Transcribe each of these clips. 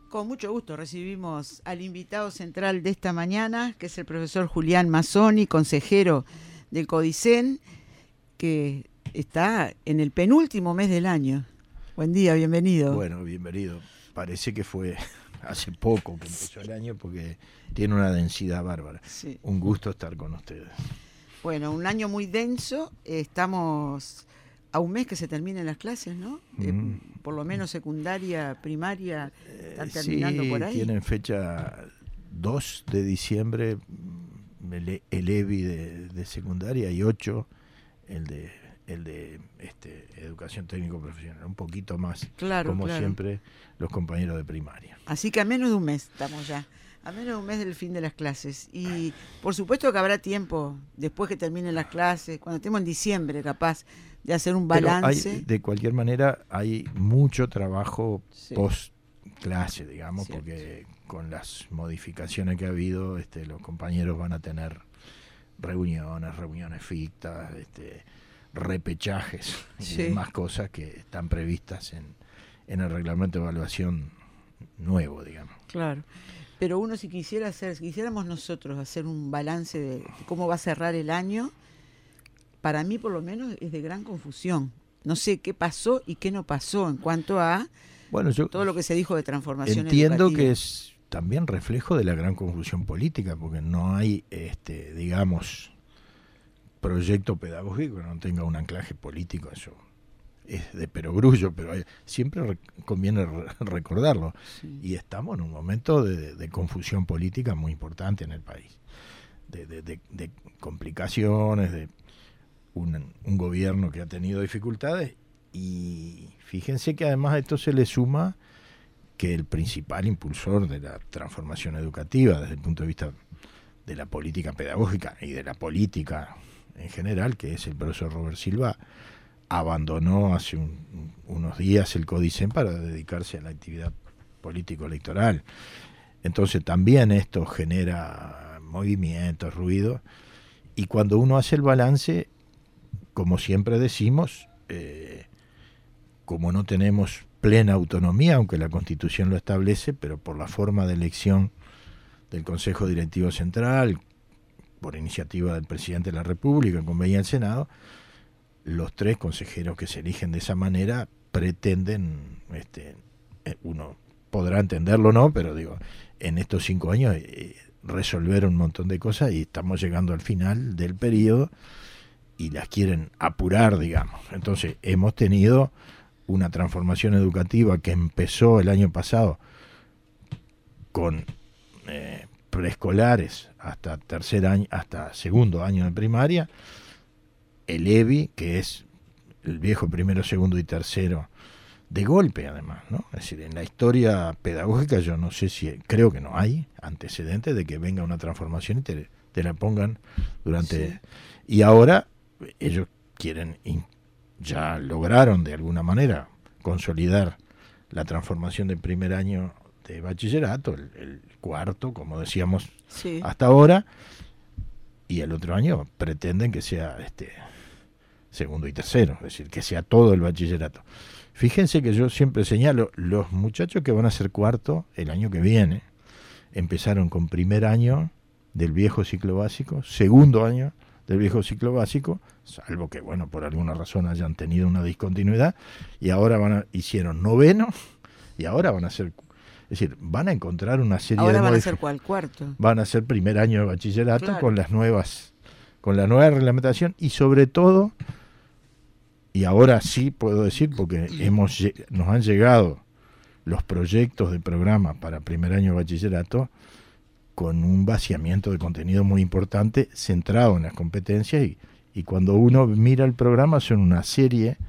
Con mucho gusto recibimos al invitado central de esta mañana, que es el profesor Julián Mazzoni, consejero del CODICEN, que está en el penúltimo mes del año. Buen día, bienvenido. Bueno, bienvenido. Parece que fue hace poco que empezó el año porque tiene una densidad bárbara. Sí. Un gusto estar con ustedes. Bueno, un año muy denso. Estamos a un mes que se terminen las clases, ¿no? Por lo menos secundaria, primaria, están terminando sí, por ahí. Tienen fecha 2 de diciembre el EBI de secundaria y 8 el de educación técnico profesional, un poquito más, claro, como siempre, los compañeros de primaria. Así que a menos de un mes estamos ya, a menos de un mes del fin de las clases. Y por supuesto que habrá tiempo, después que terminen las clases, cuando estemos en diciembre capaz de hacer un balance. De cualquier manera, hay mucho trabajo sí. post clase, digamos, Cierto. porque con las modificaciones que ha habido, los compañeros van a tener reuniones fictas, repechajes sí. y demás cosas que están previstas en el reglamento de evaluación nuevo, digamos. Claro. Pero uno si quisiéramos nosotros hacer un balance de cómo va a cerrar el año, para mí por lo menos es de gran confusión. No sé qué pasó y qué no pasó en cuanto a todo lo que se dijo de transformación entiendo educativa. que es también reflejo de la gran confusión política, porque no hay, digamos, proyecto pedagógico que no tenga un anclaje político. Eso es de perogrullo, pero siempre conviene recordarlo. Sí. Y estamos en un momento de confusión política muy importante en el país, de complicaciones, de un gobierno que ha tenido dificultades. Y fíjense que además a esto se le suma que el principal impulsor de la transformación educativa desde el punto de vista de la política pedagógica y de la política en general, que es el profesor Robert Silva, abandonó hace unos días el CODICEN para dedicarse a la actividad político-electoral. Entonces también esto genera movimientos, ruido, y cuando uno hace el balance, como siempre decimos, como no tenemos plena autonomía, aunque la Constitución lo establece, pero por la forma de elección del Consejo Directivo Central, por iniciativa del Presidente de la República, en convenio del Senado, los 3 consejeros que se eligen de esa manera pretenden, uno podrá entenderlo o no, pero digo, en estos 5 años resolver un montón de cosas y estamos llegando al final del periodo y las quieren apurar, digamos. Entonces hemos tenido una transformación educativa que empezó el año pasado con preescolares hasta hasta segundo año de primaria, el EBI, que es el viejo primero, segundo y tercero, de golpe además, ¿no? Es decir, en la historia pedagógica yo no sé si, creo que no hay antecedentes de que venga una transformación y te la pongan durante... Sí. Y ahora ellos quieren, ya lograron de alguna manera consolidar la transformación del primer año de bachillerato, el cuarto, como decíamos sí. hasta ahora, y el otro año pretenden que sea segundo y tercero, es decir, que sea todo el bachillerato. Fíjense que yo siempre señalo, los muchachos que van a ser cuarto el año que viene, empezaron con primer año del viejo ciclo básico, segundo año del viejo ciclo básico, salvo que, bueno, por alguna razón hayan tenido una discontinuidad, y ahora hicieron noveno, y ahora van a ser, es decir, van a encontrar una serie ahora de van a ser ¿cuál? Cuarto. Van a ser primer año de bachillerato, claro. con la nueva reglamentación, y sobre todo, y ahora sí puedo decir, porque nos han llegado los proyectos de programa para primer año de bachillerato con un vaciamiento de contenido muy importante, centrado en las competencias, y cuando uno mira el programa son una serie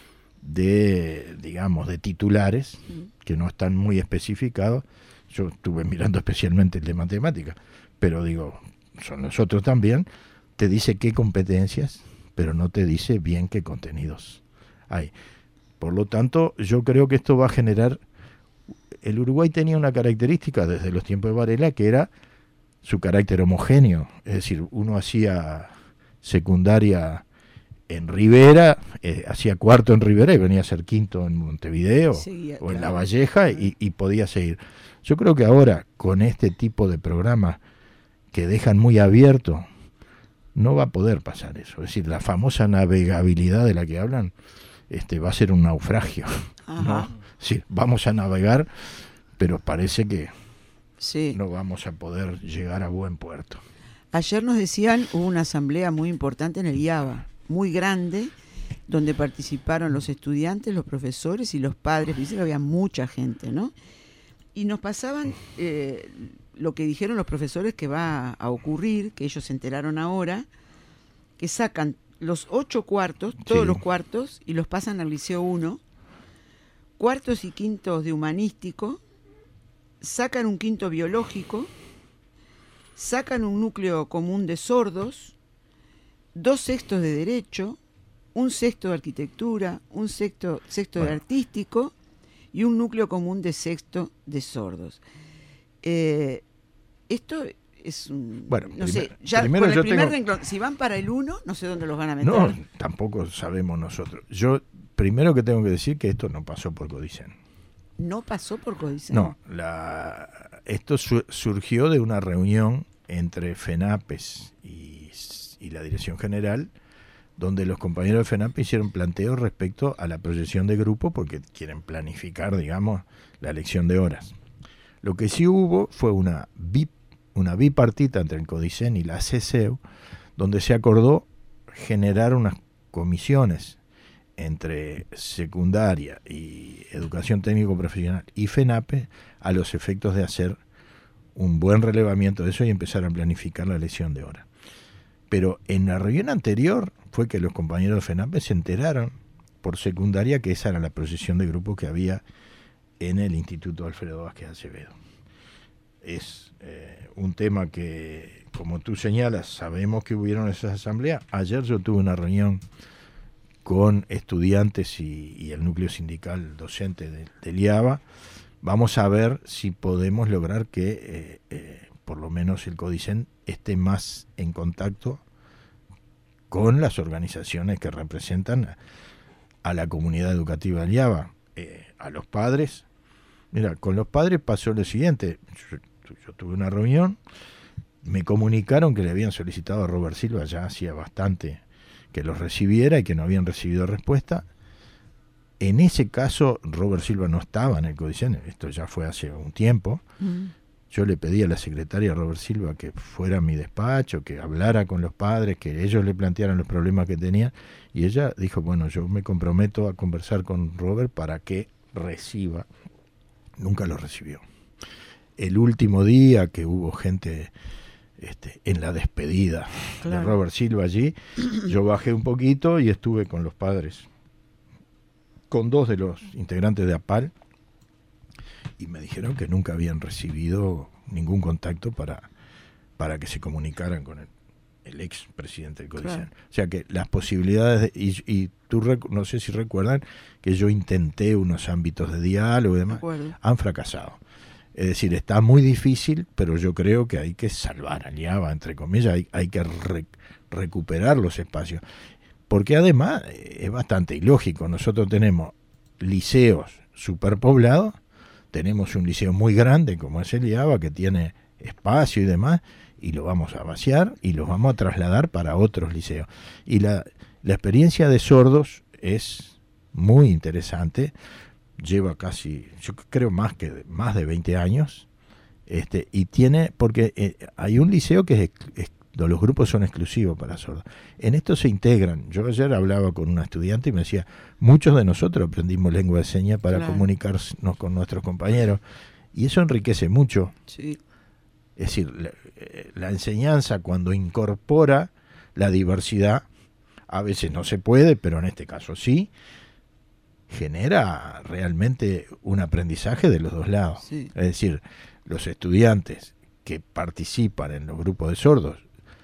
de, digamos, de titulares que no están muy especificados. Yo estuve mirando especialmente el de matemáticas, pero digo, son los otros también. Te dice qué competencias, pero no te dice bien qué contenidos hay. Por lo tanto, yo creo que esto va a generar... El Uruguay tenía una característica desde los tiempos de Varela, que era su carácter homogéneo. Es decir, uno hacía secundaria en Rivera, hacía cuarto en Rivera y venía a ser quinto en Montevideo o en La Valleja y podía seguir. Yo creo que ahora, con este tipo de programas que dejan muy abierto, no va a poder pasar eso. Es decir, la famosa navegabilidad de la que hablan va a ser un naufragio, ¿no? Sí, vamos a navegar, pero parece que no vamos a poder llegar a buen puerto. Ayer nos decían, hubo una asamblea muy importante en el IABA, muy grande, donde participaron los estudiantes, los profesores y los padres. Dice que había mucha gente, ¿no? Y nos pasaban lo que dijeron los profesores que va a ocurrir, que ellos se enteraron ahora, que sacan los 8 cuartos, todos los cuartos, y los pasan al Liceo 1, cuartos y quintos de humanístico, sacan un quinto biológico, sacan un núcleo común de sordos, 2 sextos de derecho, un sexto de arquitectura, un sexto de artístico y un núcleo común de sexto de sordos. Esto es un... Bueno, no sé, ya con el primer renglón, si van para el 1, no sé dónde los van a meter. No, tampoco sabemos nosotros. Yo primero que tengo que decir que esto no pasó por Codicen. ¿No pasó por Codicen? No, esto surgió de una reunión entre FENAPES y la Dirección General, donde los compañeros de FENAPES hicieron planteos respecto a la proyección de grupo, porque quieren planificar, digamos, la elección de horas. Lo que sí hubo fue una bipartita entre el Codicen y la CCEU, donde se acordó generar unas comisiones entre secundaria y educación técnico profesional y FENAPES a los efectos de hacer un buen relevamiento de eso y empezar a planificar la elección de horas. Pero en la reunión anterior fue que los compañeros de FENAPES se enteraron por secundaria que esa era la proyección de grupo que había en el Instituto Alfredo Vázquez Acevedo. Es un tema que, como tú señalas, sabemos que hubieron esas asambleas. Ayer yo tuve una reunión con estudiantes y el núcleo sindical docente del IABA. Vamos a ver si podemos lograr que por lo menos el Codicen esté más en contacto con las organizaciones que representan a la comunidad educativa del IABA, a los padres. Mira, con los padres pasó lo siguiente. Yo tuve una reunión, me comunicaron que le habían solicitado a Robert Silva, ya hacía bastante que los recibiera y que no habían recibido respuesta. En ese caso, Robert Silva no estaba en el Codicen, esto ya fue hace un tiempo. Yo le pedí a la secretaria Robert Silva que fuera a mi despacho, que hablara con los padres, que ellos le plantearan los problemas que tenían, y ella dijo, bueno, yo me comprometo a conversar con Robert para que reciba. Nunca lo recibió. El último día que hubo gente en la despedida de Robert Silva allí, yo bajé un poquito y estuve con los padres, con 2 de los integrantes de APAL, y me dijeron que nunca habían recibido ningún contacto para que se comunicaran con el ex presidente del Codicen. Claro. O sea que las posibilidades, y tú no sé si recuerdan que yo intenté unos ámbitos de diálogo y demás, han fracasado. Es decir, está muy difícil, pero yo creo que hay que salvar al IABA, entre comillas, hay que recuperar los espacios. Porque además es bastante ilógico. Nosotros tenemos liceos superpoblados, tenemos un liceo muy grande como es el IABA, que tiene espacio y demás, y lo vamos a vaciar y los vamos a trasladar para otros liceos. Y la experiencia de sordos es muy interesante, lleva casi, yo creo más de 20 años, y tiene, porque hay un liceo que los grupos son exclusivos para sordos. En esto se integran. Yo ayer hablaba con una estudiante y me decía, muchos de nosotros aprendimos lengua de señas para comunicarnos con nuestros compañeros, y eso enriquece mucho. Sí. Es decir, la enseñanza, cuando incorpora la diversidad, a veces no se puede, pero en este caso sí, genera realmente un aprendizaje de los dos lados. Sí. Es decir, los estudiantes que participan en los grupos de sordos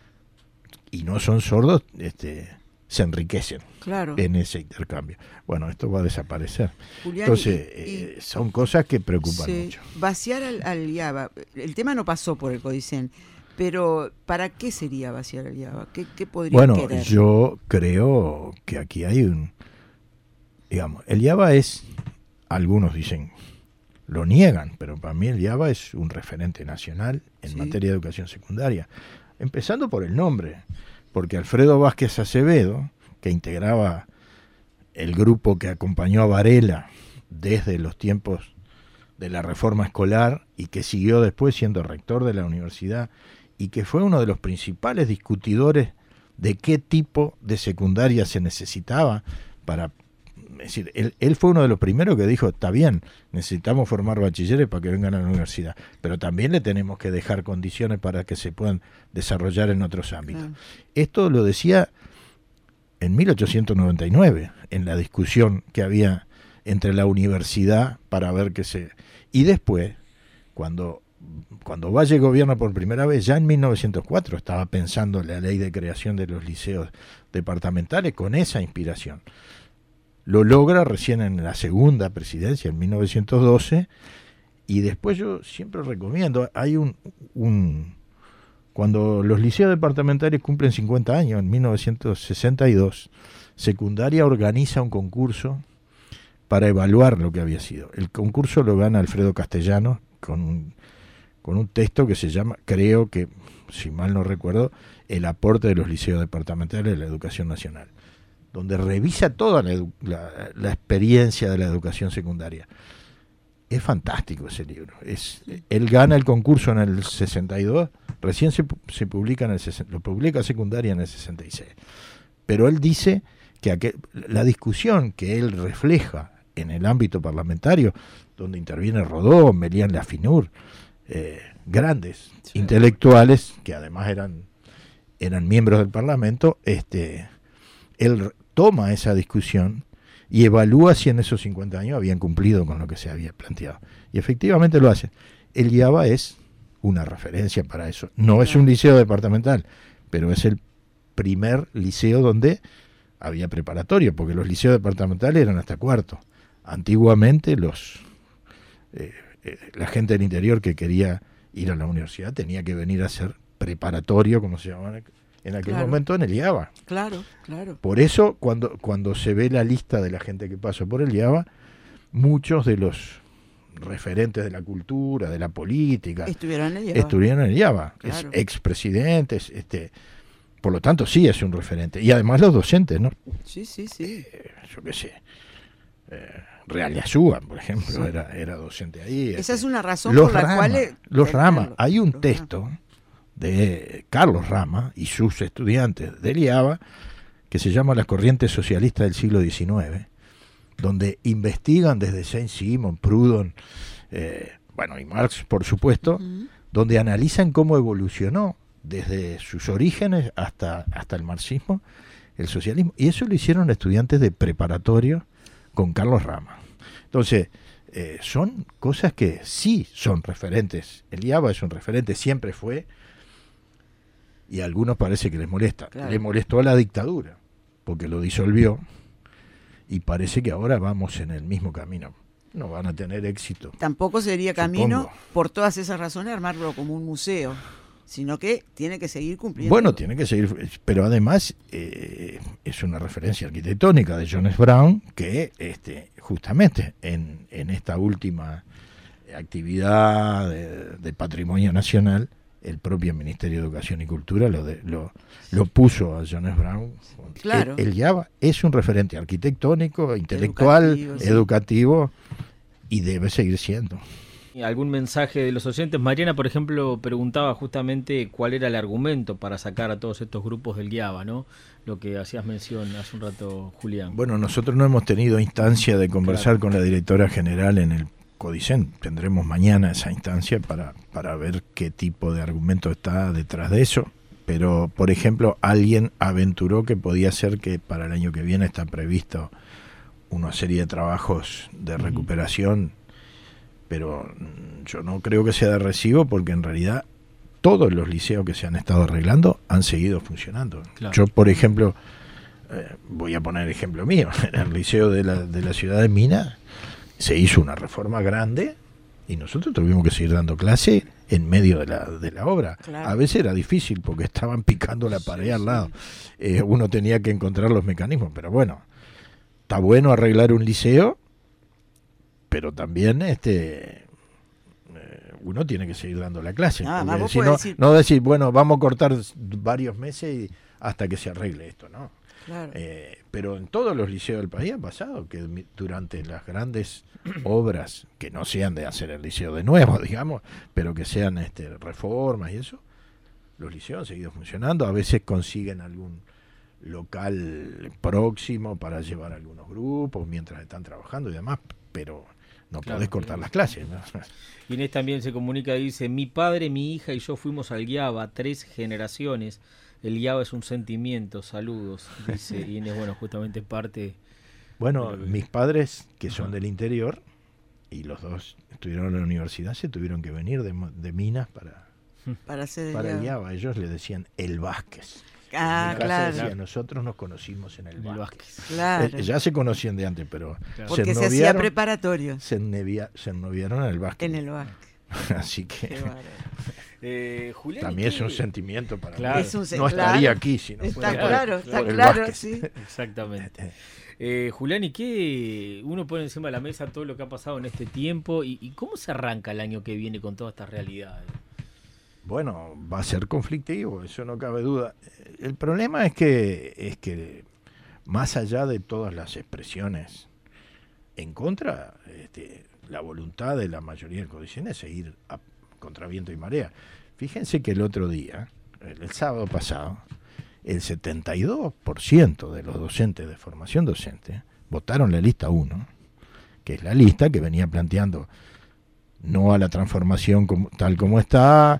y no son sordos, se enriquecen en ese intercambio. Bueno, esto va a desaparecer. Julián, entonces, son cosas que preocupan mucho. Vaciar al IABA. El tema no pasó por el Codicen, Pero, ¿para qué sería vaciar el IABA? ¿Qué podría querer? Bueno, yo creo que aquí hay digamos, el IABA es, algunos dicen, lo niegan, pero para mí el IABA es un referente nacional en materia de educación secundaria. Empezando por el nombre, porque Alfredo Vázquez Acevedo, que integraba el grupo que acompañó a Varela desde los tiempos de la reforma escolar y que siguió después siendo rector de la universidad y que fue uno de los principales discutidores de qué tipo de secundaria se necesitaba para... Es decir, él fue uno de los primeros que dijo, está bien, necesitamos formar bachilleres para que vengan a la universidad, pero también le tenemos que dejar condiciones para que se puedan desarrollar en otros ámbitos. Esto lo decía en 1899, en la discusión que había entre la universidad para ver qué se... Y después, cuando Valle gobierna por primera vez, ya en 1904 estaba pensando la ley de creación de los liceos departamentales con esa inspiración. Lo logra recién en la segunda presidencia, en 1912, y después yo siempre recomiendo, hay cuando los liceos departamentales cumplen 50 años, en 1962, Secundaria organiza un concurso para evaluar lo que había sido. El concurso lo gana Alfredo Castellanos con un texto que se llama, creo que, si mal no recuerdo, El aporte de los liceos departamentales de la educación nacional, donde revisa toda la experiencia de la educación secundaria. Es fantástico ese libro. Él gana el concurso en el 62, recién se publica lo publica Secundaria en el 66. Pero él dice que la discusión que él refleja en el ámbito parlamentario, donde interviene Rodó, Melián Lafinur, grandes intelectuales, que además eran miembros del Parlamento, él toma esa discusión y evalúa si en esos 50 años habían cumplido con lo que se había planteado. Y efectivamente lo hacen. El IABA es una referencia para eso. No es un liceo departamental, pero es el primer liceo donde había preparatorio, porque los liceos departamentales eran hasta cuarto. Antiguamente la gente del interior que quería ir a la universidad tenía que venir a hacer preparatorio, como se llamaba en aquel momento, en el IABA. Claro. Por eso, cuando se ve la lista de la gente que pasó por el IABA, muchos de los referentes de la cultura, de la política, estuvieron en el IABA. Claro. Expresidentes, por lo tanto, sí es un referente. Y además los docentes, ¿no? Sí. Yo qué sé. Real Yazúa, por ejemplo, era docente ahí. Esa es una razón por la cual... Los Rama, hay un texto de Carlos Rama y sus estudiantes del IABA que se llama Las corrientes socialistas del siglo XIX, donde investigan desde Saint-Simon, Proudhon, y Marx, por supuesto, donde analizan cómo evolucionó desde sus orígenes hasta el marxismo, el socialismo, y eso lo hicieron estudiantes de preparatorio con Carlos Rama. Entonces, son cosas que sí son referentes. El IABA es un referente, siempre fue, y a algunos parece que les molesta. Claro. Le molestó a la dictadura, porque lo disolvió, y parece que ahora vamos en el mismo camino. No van a tener éxito. Tampoco sería camino, por todas esas razones, armarlo como un museo, sino que tiene que seguir cumpliendo. Bueno, tiene que seguir, pero además es una referencia arquitectónica de Jones Brown que justamente en esta última actividad de patrimonio nacional, el propio Ministerio de Educación y Cultura lo puso a Jones Brown. Claro. El IABA es un referente arquitectónico, intelectual, educativo, y debe seguir siendo. ¿Algún mensaje de los oyentes? Mariana, por ejemplo, preguntaba justamente cuál era el argumento para sacar a todos estos grupos del IABA, ¿no? Lo que hacías mención hace un rato, Julián. Bueno, nosotros no hemos tenido instancia de conversar con la directora general en el CODICEN. Tendremos mañana esa instancia para ver qué tipo de argumento está detrás de eso. Pero, por ejemplo, alguien aventuró que podía ser que para el año que viene está previsto una serie de trabajos de recuperación, pero yo no creo que sea de recibo, porque en realidad todos los liceos que se han estado arreglando han seguido funcionando. Claro. Yo, por ejemplo, voy a poner ejemplo mío, en el liceo de la ciudad de Minas se hizo una reforma grande y nosotros tuvimos que seguir dando clase en medio de la obra. Claro. A veces era difícil porque estaban picando la pared al lado. Uno tenía que encontrar los mecanismos, pero bueno, está bueno arreglar un liceo, pero también uno tiene que seguir dando la clase. No decir, bueno, vamos a cortar varios meses hasta que se arregle esto, ¿no? Claro. Pero en todos los liceos del país ha pasado que durante las grandes obras, que no sean de hacer el liceo de nuevo, digamos, pero que sean reformas y eso, los liceos han seguido funcionando. A veces consiguen algún local próximo para llevar algunos grupos mientras están trabajando y demás, pero no podés cortar las clases, ¿no? Inés también se comunica, dice: mi padre, mi hija y yo fuimos al Guiaba 3 generaciones. El Guiaba es un sentimiento, saludos, dice Inés. Bueno, justamente parte. Bueno, mis padres, que son del interior, y los dos estuvieron en la universidad, se tuvieron que venir de Minas para el Guiaba. Ellos le decían el Vázquez. Claro. Decía, nosotros nos conocimos en el Vázquez. Claro. Ya se conocían de antes, pero porque se hacía preparatorio. Se ennoviaron en el Vázquez. En el Vázquez. Así que Julián, también es un sentimiento para claro. mí. No estaría aquí si no está fuera claro, está claro, sí. Exactamente. Julián, ¿y qué uno pone encima de la mesa todo lo que ha pasado en este tiempo y cómo se arranca el año que viene con todas estas realidades? Bueno, va a ser conflictivo, eso no cabe duda. El problema es que más allá de todas las expresiones en contra, la voluntad de la mayoría del codicen es seguir contra viento y marea. Fíjense que el otro día, el sábado pasado, el 72% de los docentes de formación docente votaron la lista 1, que es la lista que venía planteando no a la transformación tal como está,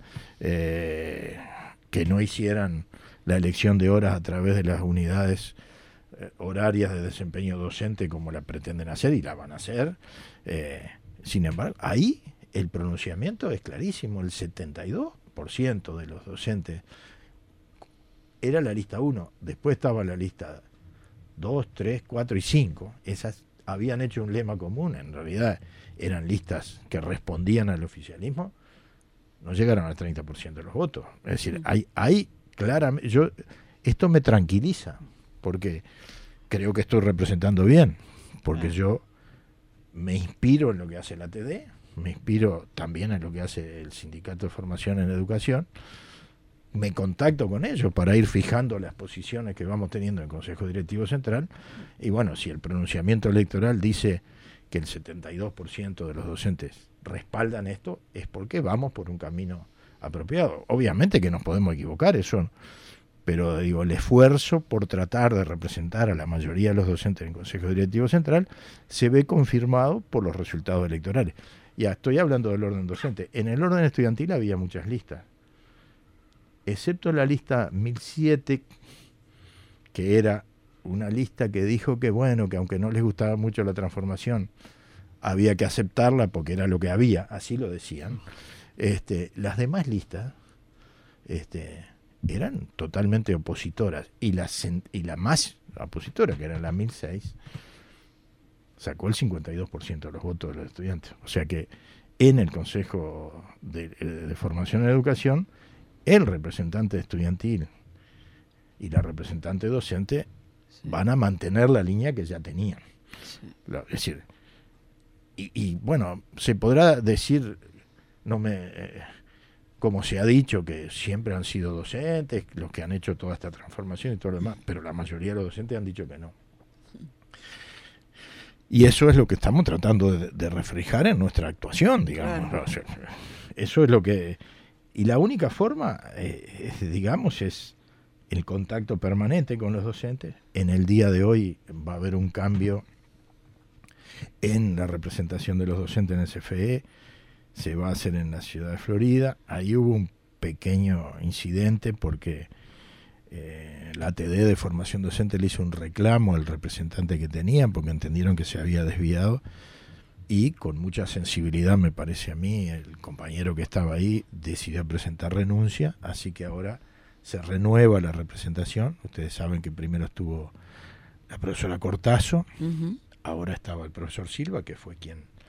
que no hicieran la elección de horas a través de las unidades horarias de desempeño docente como la pretenden hacer y la van a hacer. Sin embargo, ahí el pronunciamiento es clarísimo, el 72% de los docentes era la lista 1, después estaba la lista 2, 3, 4 y 5, esas habían hecho un lema común, en realidad eran listas que respondían al oficialismo, no llegaron al 30% de los votos. Es decir, hay claramente, esto me tranquiliza, porque creo que estoy representando bien, porque yo me inspiro en lo que hace la TD, me inspiro también en lo que hace el Sindicato de Formación en Educación, me contacto con ellos para ir fijando las posiciones que vamos teniendo en el Consejo Directivo Central, y bueno, si el pronunciamiento electoral dice que el 72% de los docentes respaldan esto, es porque vamos por un camino apropiado. Obviamente que nos podemos equivocar, eso, pero digo, el esfuerzo por tratar de representar a la mayoría de los docentes en el Consejo Directivo Central se ve confirmado por los resultados electorales. Ya estoy hablando del orden docente. En el orden estudiantil había muchas listas, excepto la lista 1007, que era una lista que dijo que bueno, que aunque no les gustaba mucho la transformación, había que aceptarla porque era lo que había, así lo decían. Las demás listas eran totalmente opositoras, y la más opositora, que era la 1006, sacó el 52% de los votos de los estudiantes. O sea que en el Consejo de Formación en Educación, el representante estudiantil y la representante docente van a mantener la línea que ya tenían. Es decir, y bueno, se podrá decir, como se ha dicho, que siempre han sido docentes los que han hecho toda esta transformación y todo lo demás, pero la mayoría de los docentes han dicho que no. Y eso es lo que estamos tratando de reflejar en nuestra actuación, digamos. Claro. O sea, eso es lo que... Y la única forma, digamos, es el contacto permanente con los docentes. En el día de hoy va a haber un cambio en la representación de los docentes en el CFE, se va a hacer en la ciudad de Florida. Ahí hubo un pequeño incidente porque la TD de formación docente le hizo un reclamo al representante que tenían porque entendieron que se había desviado, y con mucha sensibilidad, me parece a mí, el compañero que estaba ahí decidió presentar renuncia, así que ahora se renueva la representación. Ustedes saben que primero estuvo la profesora Cortazo, ahora estaba el profesor Silva, que fue quien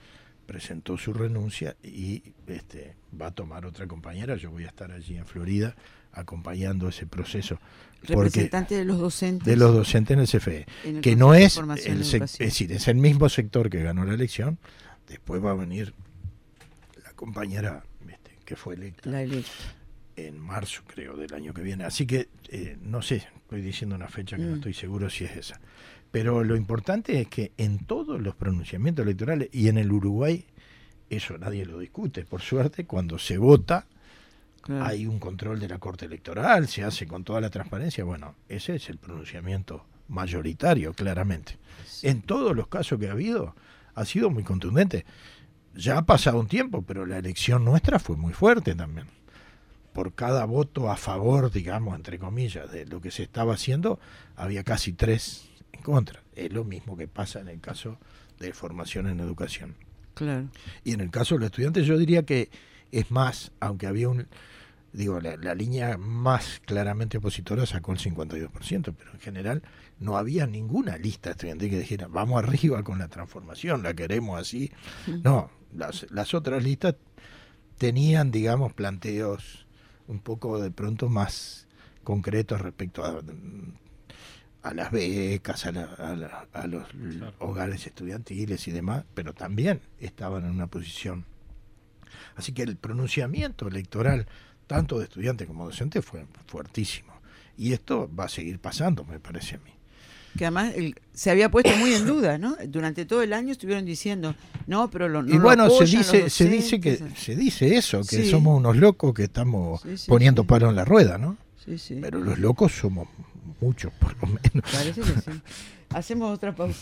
presentó su renuncia y va a tomar otra compañera. Yo voy a estar allí en Florida acompañando ese proceso. Representante de los docentes. De los docentes en el CFE, que no es es decir, es el mismo sector que ganó la elección. Después va a venir la compañera que fue electa en marzo, creo, del año que viene. Así que no sé, estoy diciendo una fecha que no estoy seguro si es esa. Pero lo importante es que en todos los pronunciamientos electorales, y en el Uruguay, eso nadie lo discute, por suerte, cuando se vota, hay un control de la Corte Electoral, se hace con toda la transparencia. Bueno, ese es el pronunciamiento mayoritario, claramente. Sí. En todos los casos que ha sido muy contundente. Ya ha pasado un tiempo, pero la elección nuestra fue muy fuerte también. Por cada voto a favor, digamos, entre comillas, de lo que se estaba haciendo, había casi 3 en contra. Es lo mismo que pasa en el caso de formación en educación. Claro. Y en el caso de los estudiantes yo diría que es más, aunque había la línea más claramente opositora sacó el 52%, pero en general no había ninguna lista estudiantil que dijera, vamos arriba con la transformación, la queremos así. No, las otras listas tenían, digamos, planteos un poco de pronto más concretos respecto a las becas, a los hogares estudiantiles y demás, pero también estaban en una posición. Así que el pronunciamiento electoral, tanto de estudiantes como docentes, fue fuertísimo. Y esto va a seguir pasando, me parece a mí. Que además se había puesto muy en duda, ¿no? Durante todo el año estuvieron diciendo, no, pero no y bueno, lo se dice eso, que somos unos locos que estamos poniendo palo en la rueda, ¿no? Sí. Pero los locos somos muchos, por lo menos. Parece que sí. Hacemos otra pausa.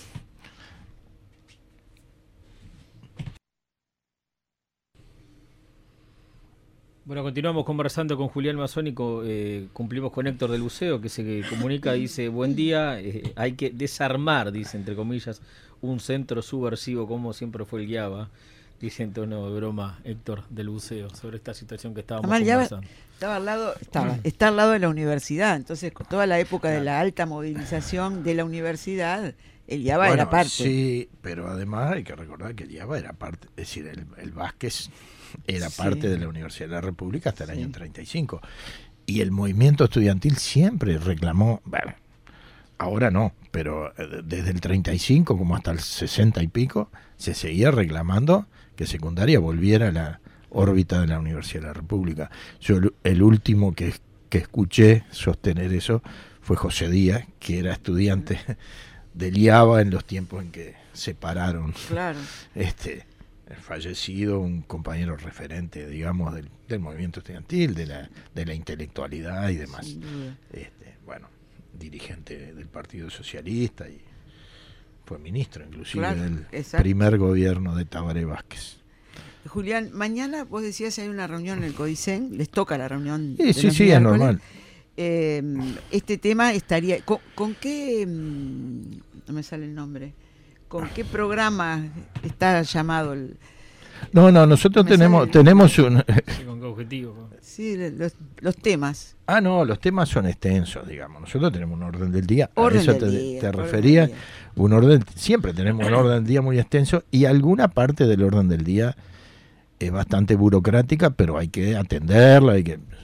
Bueno, continuamos conversando con Julián Masónico, cumplimos con Héctor del Buceo, que se comunica, dice, buen día, hay que desarmar, dice, entre comillas, un centro subversivo como siempre fue el Guiaba, dice en tono de broma Héctor del Buceo, sobre esta situación que estábamos conversando. Está al lado de la universidad, entonces con toda la época de la alta movilización de la universidad, el Guiaba era parte. Sí, pero además hay que recordar que el Guiaba era parte, es decir, el Vázquez era parte de la Universidad de la República hasta el año 35. Y el movimiento estudiantil siempre reclamó, bueno, ahora no, pero desde el 35 como hasta el 60 y pico, se seguía reclamando que secundaria volviera a la órbita de la Universidad de la República. Yo el último que escuché sostener eso fue José Díaz, que era estudiante del IABA en los tiempos en que separaron. Claro. Fallecido, un compañero referente, digamos, del movimiento estudiantil, de la intelectualidad y demás. Bueno, dirigente del Partido Socialista y fue ministro inclusive del primer gobierno de Tabaré Vázquez. Julián, mañana vos decías hay una reunión en el CODICEN, les toca la reunión. Sí, es normal. Este tema estaría, ¿con qué? No me sale el nombre. ¿Con qué programa está llamado el? No, nosotros tenemos un. ¿Con qué objetivo? Sí, los temas. No, los temas son extensos, digamos. Nosotros tenemos un orden del día. A eso te refería. Un orden, siempre tenemos un orden del día muy extenso y alguna parte del orden del día es bastante burocrática, pero hay que atenderla.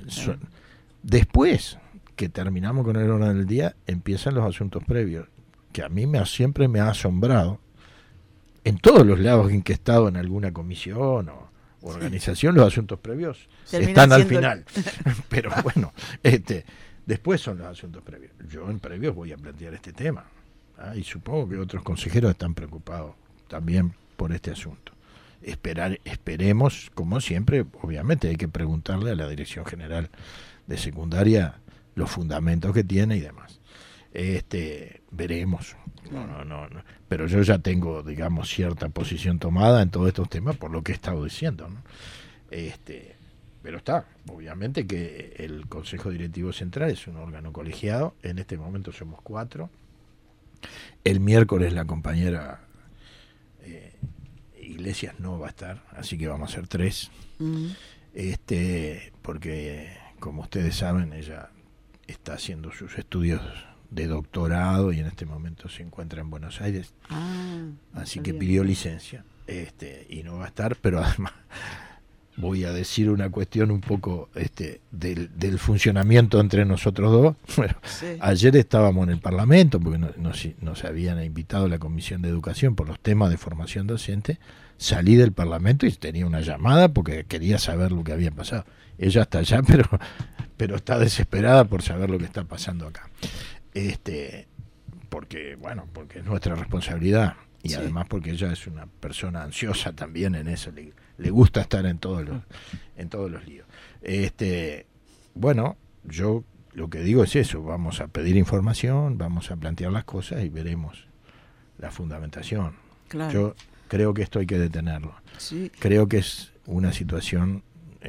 Después que terminamos con el orden del día, empiezan los asuntos previos, que a mí siempre me ha asombrado. En todos los lados en que he estado en alguna comisión o organización, los asuntos previos están al final. Pero bueno, después son los asuntos previos. Yo en previos voy a plantear este tema. Y supongo que otros consejeros están preocupados también por este asunto. Esperemos, como siempre, obviamente hay que preguntarle a la Dirección General de Secundaria los fundamentos que tiene y demás. Veremos. No. Pero yo ya tengo, digamos, cierta posición tomada en todos estos temas por lo que he estado diciendo, ¿no? Pero está, obviamente que el Consejo Directivo Central es un órgano colegiado. En este momento somos 4. El miércoles la compañera Iglesias no va a estar, así que vamos a ser 3. Porque, como ustedes saben, ella está haciendo sus estudios de doctorado y en este momento se encuentra en Buenos Aires, así que pidió licencia. y no va a estar, pero además voy a decir una cuestión un poco del funcionamiento entre nosotros dos. Bueno, sí. Ayer estábamos en el Parlamento, porque nos habían invitado a la Comisión de Educación por los temas de formación docente. Salí del Parlamento y tenía una llamada porque quería saber lo que había pasado. Ella está allá, pero está desesperada por saber lo que está pasando acá. Porque es nuestra responsabilidad. Y sí, además porque ella es una persona ansiosa también en eso, le gusta estar en todos los líos. Bueno, yo lo que digo es eso, vamos a pedir información, vamos a plantear las cosas y veremos la fundamentación. Claro. Yo creo que esto hay que detenerlo. Sí. Creo que es una situación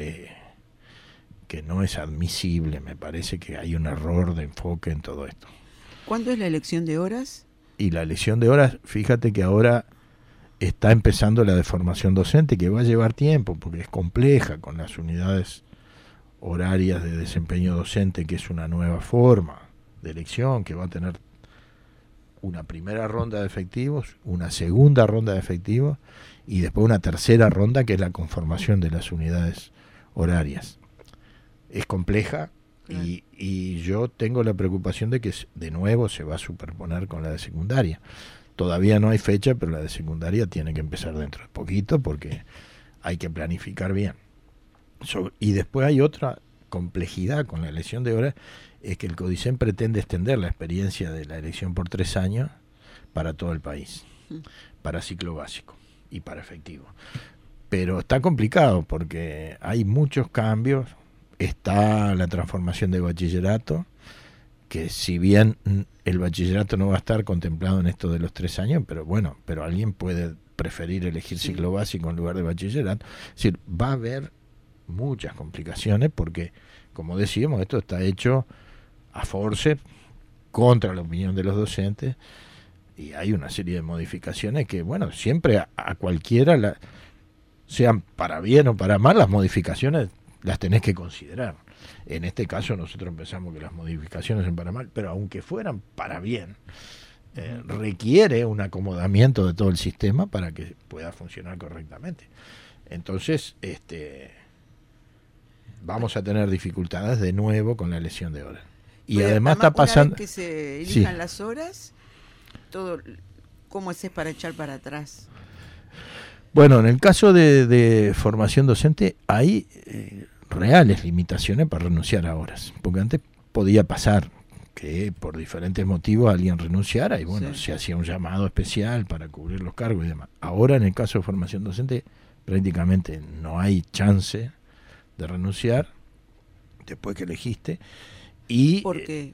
que no es admisible, me parece que hay un error de enfoque en todo esto. ¿Cuándo es la elección de horas? Y la elección de horas, fíjate que ahora está empezando la de formación docente, que va a llevar tiempo, porque es compleja con las unidades horarias de desempeño docente, que es una nueva forma de elección, que va a tener una primera ronda de efectivos, una segunda ronda de efectivos, y después una tercera ronda, que es la conformación de las unidades horarias. Es compleja. Claro. Y yo tengo la preocupación de que de nuevo se va a superponer con la de secundaria. Todavía no hay fecha, pero la de secundaria tiene que empezar dentro de poquito porque hay que planificar bien. Y después hay otra complejidad con la elección de horas, es que el CODICEN pretende extender la experiencia de la elección por 3 años para todo el país, para ciclo básico y para efectivo. Pero está complicado porque hay muchos cambios. Está la transformación de bachillerato, que si bien el bachillerato no va a estar contemplado en esto de los 3 años, pero alguien puede preferir elegir ciclo básico en lugar de bachillerato. Es decir, va a haber muchas complicaciones porque, como decíamos, esto está hecho a force, contra la opinión de los docentes, y hay una serie de modificaciones que, siempre a cualquiera, sean para bien o para mal, las modificaciones las tenés que considerar. En este caso nosotros pensamos que las modificaciones son para mal, pero aunque fueran para bien, requiere un acomodamiento de todo el sistema para que pueda funcionar correctamente. Entonces, vamos a tener dificultades de nuevo con la elección de horas. Y pero además está pasando... Una vez que se elijan las horas, todo, ¿cómo es para echar para atrás? Bueno, en el caso de formación docente hay reales limitaciones para renunciar a horas, porque antes podía pasar que por diferentes motivos alguien renunciara y se hacía un llamado especial para cubrir los cargos y demás. Ahora en el caso de formación docente prácticamente no hay chance de renunciar después que elegiste. ¿Por qué?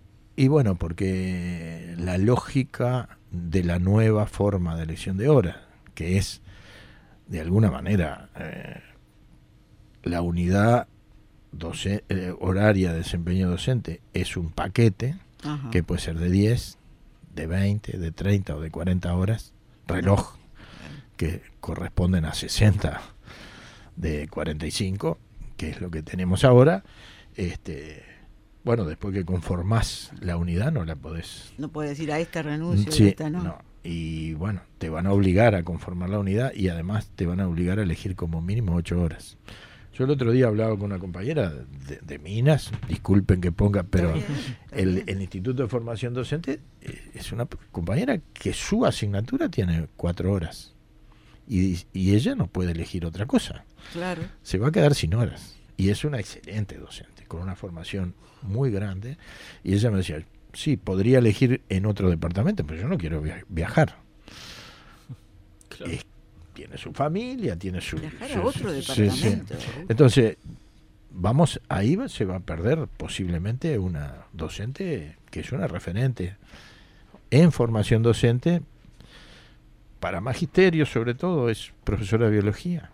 Porque la lógica de la nueva forma de elección de horas, que es de alguna manera la unidad horaria de desempeño docente es un paquete. Ajá. Que puede ser de 10, de 20, de 30 o de 40 horas, reloj, que corresponden a 60 de 45, que es lo que tenemos ahora. Después que conformás la unidad no la podés... No podés decir a esta renuncio y a esta no. Y te van a obligar a conformar la unidad y además te van a obligar a elegir como mínimo 8 horas. Yo el otro día hablaba con una compañera de Minas, disculpen que ponga, pero el Instituto de Formación Docente es una compañera que su asignatura tiene 4 horas y ella no puede elegir otra cosa. Claro. Se va a quedar sin horas y es una excelente docente, con una formación muy grande, y ella me decía, sí, podría elegir en otro departamento, pero yo no quiero viajar. Claro. Tiene su familia, tiene su... Viajar a otro departamento. Sí. Entonces, ahí se va a perder posiblemente una docente que es una referente en formación docente para magisterio, sobre todo, es profesora de biología.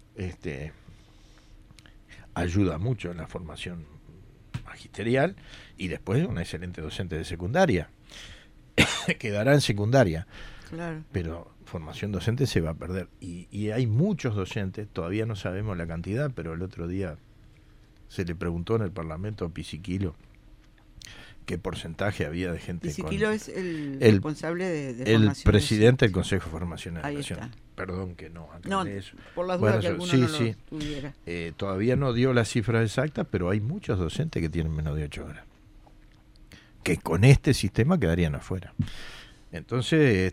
Ayuda mucho en la formación magisterial y después una excelente docente de secundaria. Quedará en secundaria. Claro. Pero formación docente se va a perder. Y hay muchos docentes, todavía no sabemos la cantidad, pero el otro día se le preguntó en el Parlamento a Pisiquilo qué porcentaje había de gente Y si con... Quilo es el responsable de el formación. presidente del Consejo de Formación de Ahí Educación. está. Perdón que no No, aclaré eso. por las dudas Bueno, que alguno sí, no sí. lo tuviera. Todavía no dio las cifras exactas, pero hay muchos docentes que tienen menos de 8 horas, que con este sistema quedarían afuera. Entonces,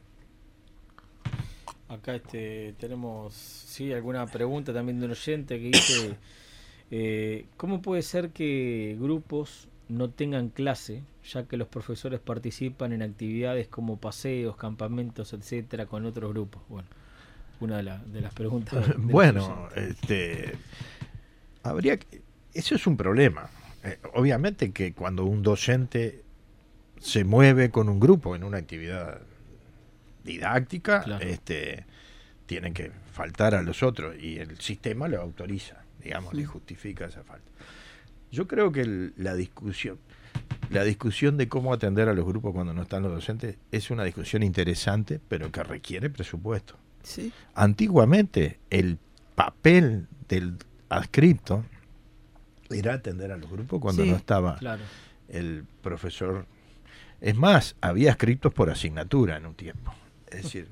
Acá tenemos alguna pregunta también de un oyente que dice ¿cómo puede ser que grupos no tengan clase, ya que los profesores participan en actividades como paseos, campamentos, etcétera, con otros grupos? Bueno, una de las preguntas. bueno, habría que, eso es un problema. Obviamente que cuando un docente se mueve con un grupo en una actividad didáctica, claro, tienen que faltar a los otros y el sistema lo autoriza, digamos, le justifica esa falta. Yo creo que la discusión de cómo atender a los grupos cuando no están los docentes es una discusión interesante, pero que requiere presupuesto. ¿Sí? Antiguamente el papel del adscripto era atender a los grupos cuando no estaba el profesor. Es más, había adscriptos por asignatura en un tiempo. Es decir,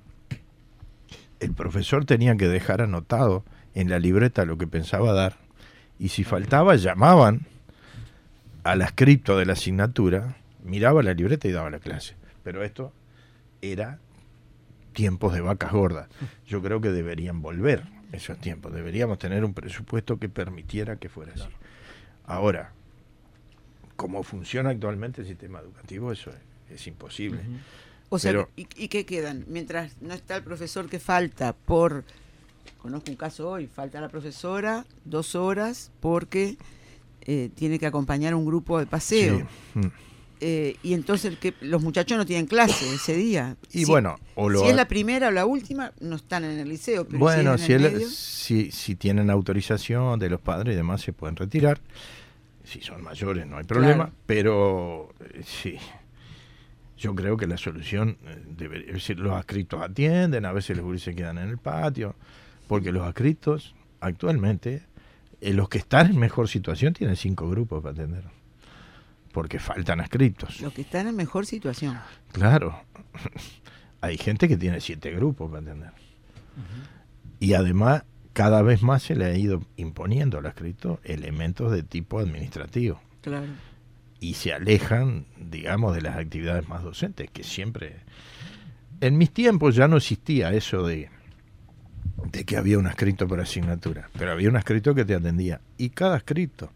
el profesor tenía que dejar anotado en la libreta lo que pensaba dar, y si faltaba llamaban al adscripto de la asignatura, miraba la libreta y daba la clase. Pero esto era tiempos de vacas gordas. Yo creo que deberían volver esos tiempos. Deberíamos tener un presupuesto que permitiera que fuera así. Ahora, como funciona actualmente el sistema educativo, eso es imposible. O sea, pero, ¿y qué quedan? Mientras no está el profesor que falta conozco un caso hoy, falta la profesora 2 horas porque tiene que acompañar a un grupo de paseo. Sí. Y entonces los muchachos no tienen clase ese día. Y bueno, si es la primera o la última, no están en el liceo. Pero bueno, si tienen autorización de los padres y demás, se pueden retirar. Si son mayores no hay problema, claro. Pero sí, yo creo que la solución es decir, los adscritos atienden, a veces los gurises se quedan en el patio, porque los adscritos actualmente, los que están en mejor situación tienen 5 grupos para atender, porque faltan adscritos. Los que están en mejor situación. Claro, hay gente que tiene 7 grupos para atender. Y además cada vez más se le ha ido imponiendo al adscrito elementos de tipo administrativo. Claro. Y se alejan, digamos, de las actividades más docentes, que siempre... En mis tiempos ya no existía eso de que había un adscrito por asignatura, pero había un adscrito que te atendía. Y cada adscrito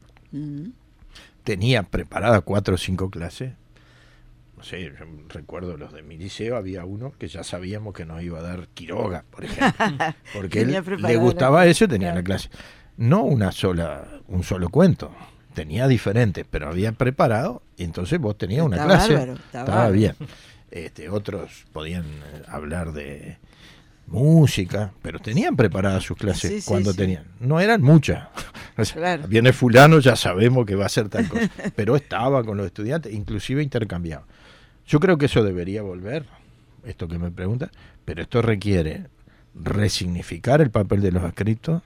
tenía preparadas 4 o 5 clases. No sé, yo recuerdo los de mi liceo, había uno que ya sabíamos que nos iba a dar Quiroga, por ejemplo, porque él le gustaba eso y tenía la clase. No un solo cuento, tenía diferentes, pero había preparado, y entonces vos tenías una clase, bárbaro, estaba bien. Otros podían hablar de música, pero tenían preparadas sus clases cuando tenían. No eran muchas. O sea, viene fulano, ya sabemos que va a hacer tal cosa, pero estaba con los estudiantes, inclusive intercambiaba. Yo creo que eso debería volver, esto que me pregunta, pero esto requiere resignificar el papel de los adscritos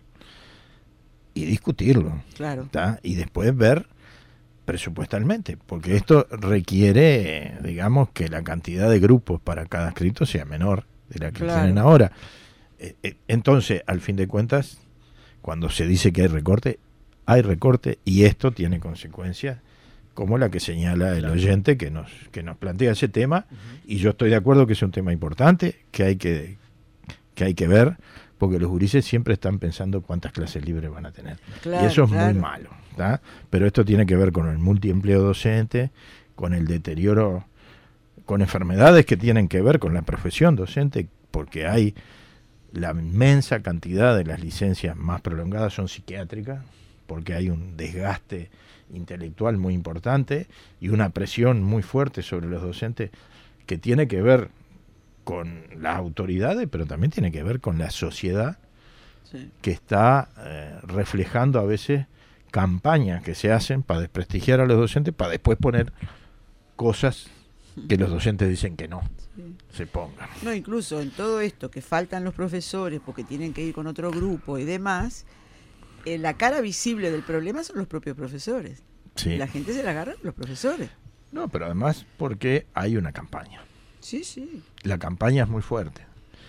y discutirlo. Claro. Y después ver presupuestalmente, porque esto requiere, digamos, que la cantidad de grupos para cada adscrito sea menor de la que tienen ahora. Entonces, al fin de cuentas, cuando se dice que hay recorte, y esto tiene consecuencias como la que señala el oyente que nos plantea ese tema, y yo estoy de acuerdo que es un tema importante, que hay que ver, porque los gurises siempre están pensando cuántas clases libres van a tener. Y eso es muy malo, ¿tá? Pero esto tiene que ver con el multiempleo docente, con el deterioro, con enfermedades que tienen que ver con la profesión docente, porque hay la inmensa cantidad de las licencias más prolongadas son psiquiátricas, porque hay un desgaste intelectual muy importante y una presión muy fuerte sobre los docentes que tiene que ver con las autoridades, pero también tiene que ver con la sociedad, que está reflejando a veces campañas que se hacen para desprestigiar a los docentes, para después poner cosas que los docentes dicen que no se pongan. No, incluso en todo esto que faltan los profesores porque tienen que ir con otro grupo y demás, la cara visible del problema son los propios profesores. La gente se la agarra a los profesores. No, pero además porque hay una campaña. Sí, sí. La campaña es muy fuerte.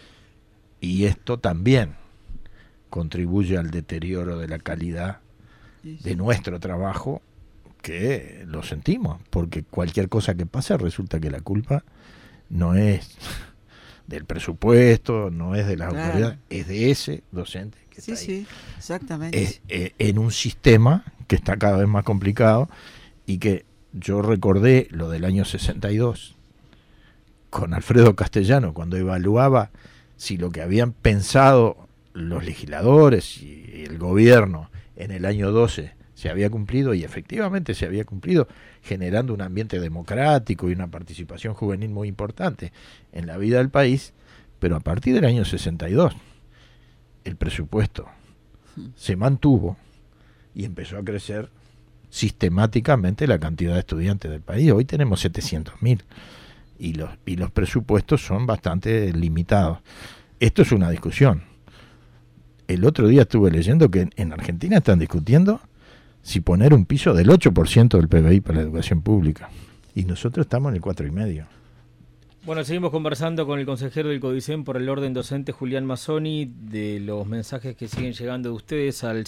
Y esto también contribuye al deterioro de la calidad de nuestro trabajo, que lo sentimos, porque cualquier cosa que pasa resulta que la culpa no es del presupuesto, no es de las autoridades, es de ese docente que está ahí. Sí, exactamente. Es, en un sistema que está cada vez más complicado y que yo recordé lo del año 62 con Alfredo Castellano, cuando evaluaba si lo que habían pensado los legisladores y el gobierno en el año 12 se había cumplido, y efectivamente se había cumplido, generando un ambiente democrático y una participación juvenil muy importante en la vida del país. Pero a partir del año 62 el presupuesto se mantuvo y empezó a crecer sistemáticamente la cantidad de estudiantes del país. Hoy tenemos 700.000 y los presupuestos son bastante limitados. Esto es una discusión. El otro día estuve leyendo que en Argentina están discutiendo si poner un piso del 8% del PBI para la educación pública. Y nosotros estamos en el 4,5%. Bueno, seguimos conversando con el consejero del CODICEN por el orden docente, Julián Mazzoni, de los mensajes que siguen llegando de ustedes al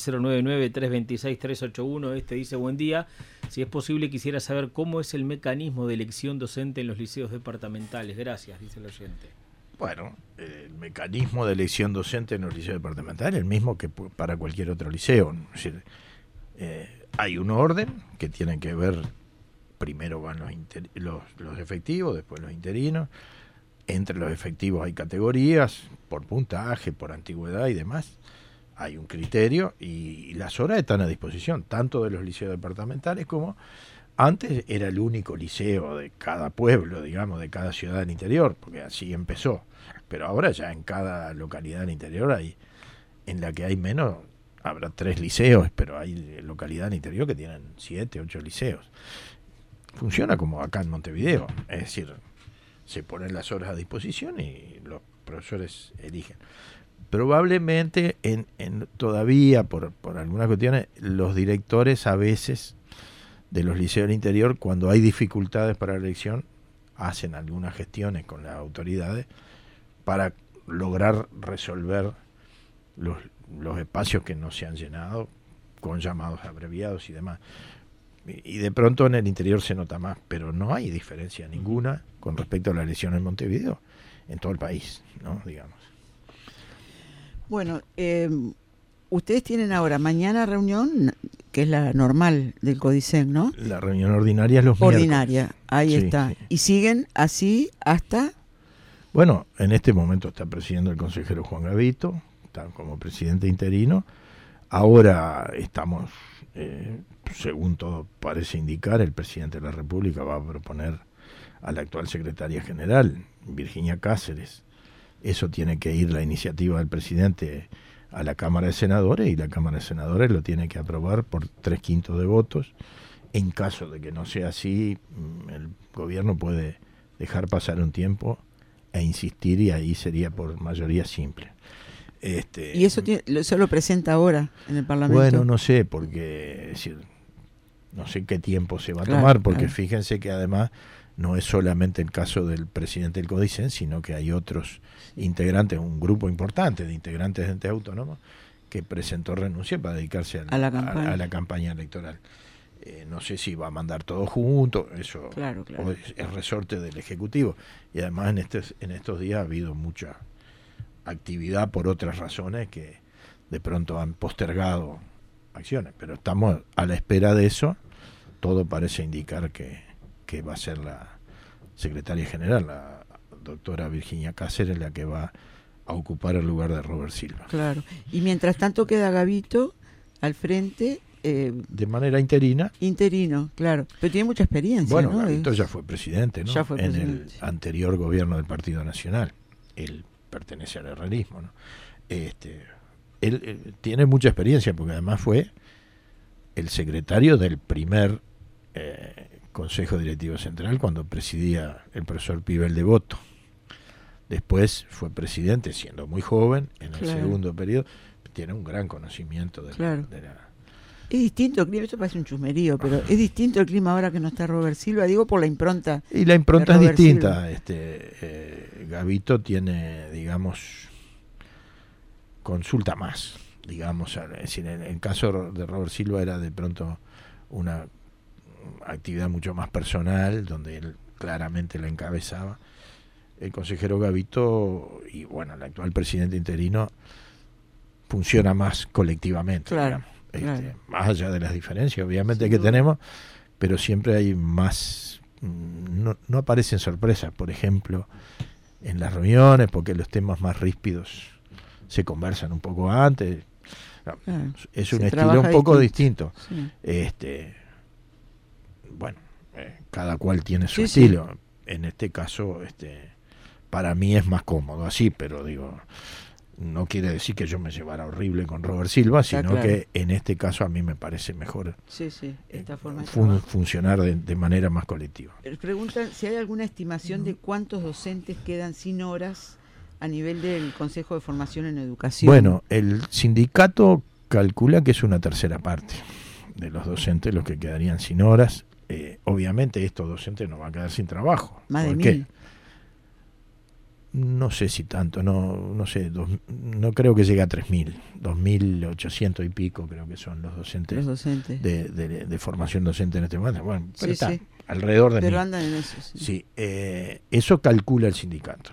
099-326-381. Este dice: buen día. Si es posible, quisiera saber cómo es el mecanismo de elección docente en los liceos departamentales. Gracias, dice el oyente. Bueno, el mecanismo de elección docente en los liceos departamentales es el mismo que para cualquier otro liceo. Es decir, hay un orden que tiene que ver, primero van los efectivos, después los interinos. Entre los efectivos hay categorías, por puntaje, por antigüedad y demás. Hay un criterio y las horas están a disposición, tanto de los liceos departamentales como... Antes era el único liceo de cada pueblo, digamos, de cada ciudad del interior, porque así empezó. Pero ahora ya en cada localidad del interior hay, en la que hay menos, habrá 3 liceos, pero hay localidades del interior que tienen 7, 8 liceos. Funciona como acá en Montevideo, es decir, se ponen las horas a disposición y los profesores eligen. Probablemente todavía por algunas cuestiones los directores a veces de los liceos del interior, cuando hay dificultades para la elección, hacen algunas gestiones con las autoridades para lograr resolver los espacios que no se han llenado con llamados abreviados y demás. Y de pronto en el interior se nota más, pero no hay diferencia ninguna con respecto a la elección en Montevideo, en todo el país, ¿no? Digamos. Bueno, ustedes tienen ahora mañana reunión, que es la normal del CODICEN, ¿no? La reunión ordinaria es los miércoles. Ordinaria, ahí Sí, está. sí. Y siguen así hasta... Bueno, en este momento está presidiendo el consejero Juan Gavito, está como presidente interino. Ahora estamos, según todo parece indicar, el presidente de la República va a proponer a la actual secretaria general, Virginia Cáceres. Eso tiene que ir la iniciativa del presidente a la Cámara de Senadores, y la Cámara de Senadores lo tiene que aprobar por 3/5 de votos. En caso de que no sea así, el gobierno puede dejar pasar un tiempo e insistir, y ahí sería por mayoría simple. ¿Y eso lo presenta ahora en el Parlamento? Bueno, no sé, porque es decir, no sé qué tiempo se va a Claro, tomar, porque claro. fíjense que además no es solamente el caso del presidente del CODICEN, sino que hay otros integrantes, un grupo importante de integrantes de entes autónomos que presentó renuncia para dedicarse A la campaña electoral. No sé si va a mandar todo junto, eso Claro. o es resorte del Ejecutivo. Y además en estos días ha habido mucha actividad por otras razones que de pronto han postergado acciones, pero estamos a la espera de eso. Todo parece indicar que va a ser la secretaria general, la doctora Virginia Cáceres, la que va a ocupar el lugar de Robert Silva. Claro. Y mientras tanto queda Gavito al frente, De manera interina. interino, claro. Pero tiene mucha experiencia, Bueno, ¿no? Gavito ya fue presidente, ¿no? Ya fue En presidente. el anterior gobierno del Partido Nacional. Él pertenece al herrerismo, ¿no? Él tiene mucha experiencia, porque además fue el secretario del primer Consejo Directivo Central cuando presidía el profesor Pibel Devoto. Después fue presidente, siendo muy joven, en el Claro. segundo periodo. Tiene un gran conocimiento de, Claro. Es distinto el clima, esto parece un chusmerío, pero es distinto el clima ahora que no está Robert Silva, digo por la impronta. Y la impronta es Robert distinta. Gavito tiene, digamos, consulta más, digamos, es decir, en el caso de Robert Silva era de pronto una actividad mucho más personal, donde él claramente la encabezaba. El consejero Gavito y bueno, el actual presidente interino funciona más colectivamente, claro, digamos, claro. más allá de las diferencias obviamente Sin que duda. tenemos, pero siempre hay más, no aparecen sorpresas, por ejemplo, en las reuniones, porque los temas más ríspidos se conversan un poco antes. Claro. Es un Se estilo un trabaja poco distinto. Sí. Bueno, cada cual tiene su Sí, estilo. Sí. En este caso, para mí es más cómodo así, pero digo, no quiere decir que yo me llevara horrible con Robert Silva, sino claro. que en este caso a mí me parece mejor esta forma de funcionar de manera más colectiva. Preguntan si hay alguna estimación de cuántos docentes quedan sin horas a nivel del Consejo de Formación en Educación. Bueno, el sindicato calcula que es una tercera parte de los docentes los que quedarían sin horas. Obviamente estos docentes no van a quedar sin trabajo. Más de ¿Por qué? 1000. No sé si tanto, no sé, no creo que llegue a 3000, 2800 y pico creo que son los docentes, de formación docente en este momento. Bueno, pero está alrededor de 1000. Pero andan en eso. Sí, eso calcula el sindicato.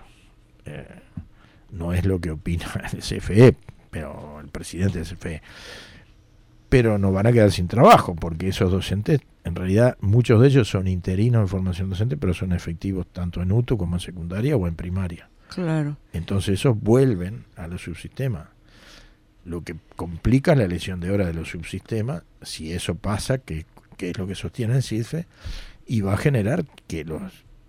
No es lo que opina el CFE, pero el presidente del CFE. Pero no van a quedar sin trabajo, porque esos docentes, en realidad, muchos de ellos son interinos en formación docente, pero son efectivos tanto en UTU como en secundaria o en primaria. Claro. Entonces esos vuelven a los subsistemas. Lo que complica la elección de horas de los subsistemas, si eso pasa, que es lo que sostiene el CISFE, y va a generar que los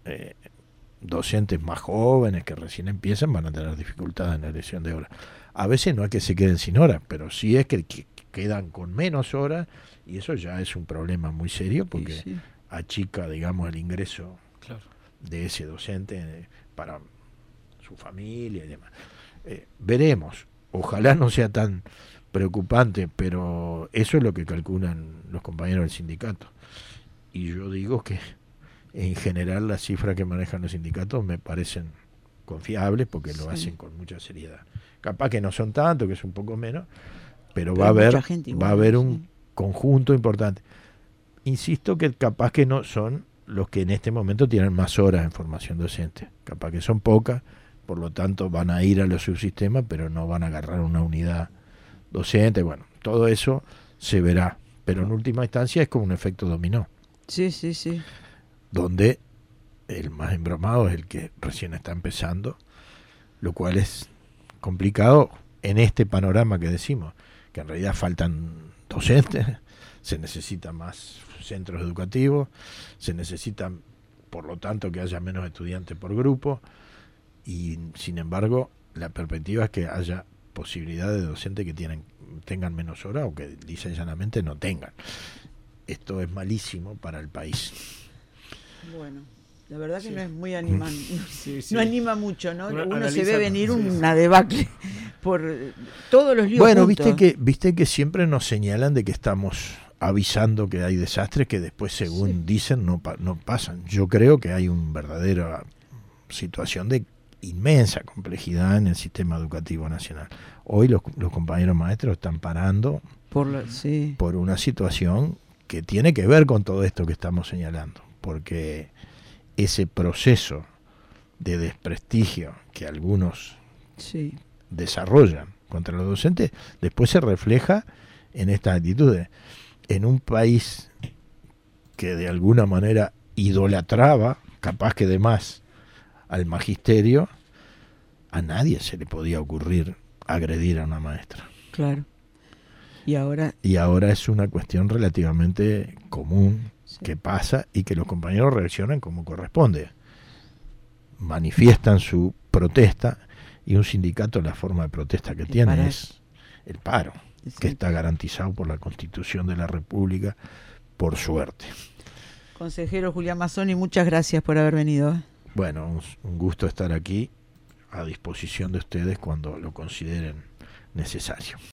docentes más jóvenes que recién empiezan van a tener dificultades en la elección de horas. A veces no es que se queden sin horas, pero sí es que quedan con menos horas, y eso ya es un problema muy serio porque achica, digamos, el ingreso de ese docente para su familia y demás. Veremos, ojalá no sea tan preocupante, pero eso es lo que calculan los compañeros del sindicato. Y yo digo que en general las cifras que manejan los sindicatos me parecen confiables porque lo hacen con mucha seriedad. Capaz que no son tanto, que es un poco menos, pero va a haber un conjunto importante. Insisto que capaz que no son los que en este momento tienen más horas en formación docente. Capaz que son pocas, por lo tanto van a ir a los subsistemas, pero no van a agarrar una unidad docente. Bueno, todo eso se verá, pero en última instancia es como un efecto dominó. Sí. Donde el más embromado es el que recién está empezando, lo cual es complicado en este panorama que decimos, que en realidad faltan docentes, se necesitan más centros educativos, se necesitan, por lo tanto, que haya menos estudiantes por grupo, y sin embargo, la perspectiva es que haya posibilidades de docentes que tengan menos horas o que lisa y llanamente no tengan. Esto es malísimo para el país. Bueno, la verdad que no es muy animante, no anima mucho, ¿no? Uno analiza, se ve venir una debacle por todos los líos. Bueno, juntos. viste que siempre nos señalan de que estamos avisando que hay desastres que después, según dicen, no pasan. Yo creo que hay una verdadera situación de inmensa complejidad en el sistema educativo nacional. Hoy los compañeros maestros están parando por una situación que tiene que ver con todo esto que estamos señalando, porque ese proceso de desprestigio que algunos desarrollan contra los docentes, después se refleja en estas actitudes. En un país que de alguna manera idolatraba, capaz que de más, al magisterio, a nadie se le podía ocurrir agredir a una maestra. Claro. Y ahora es una cuestión relativamente común que pasa y que los compañeros reaccionan como corresponde. Manifiestan su protesta, y un sindicato, la forma de protesta que tiene es el paro, que está garantizado por la Constitución de la República, por suerte. Consejero Julián Mazzoni, muchas gracias por haber venido. Bueno, un gusto estar aquí a disposición de ustedes cuando lo consideren necesario.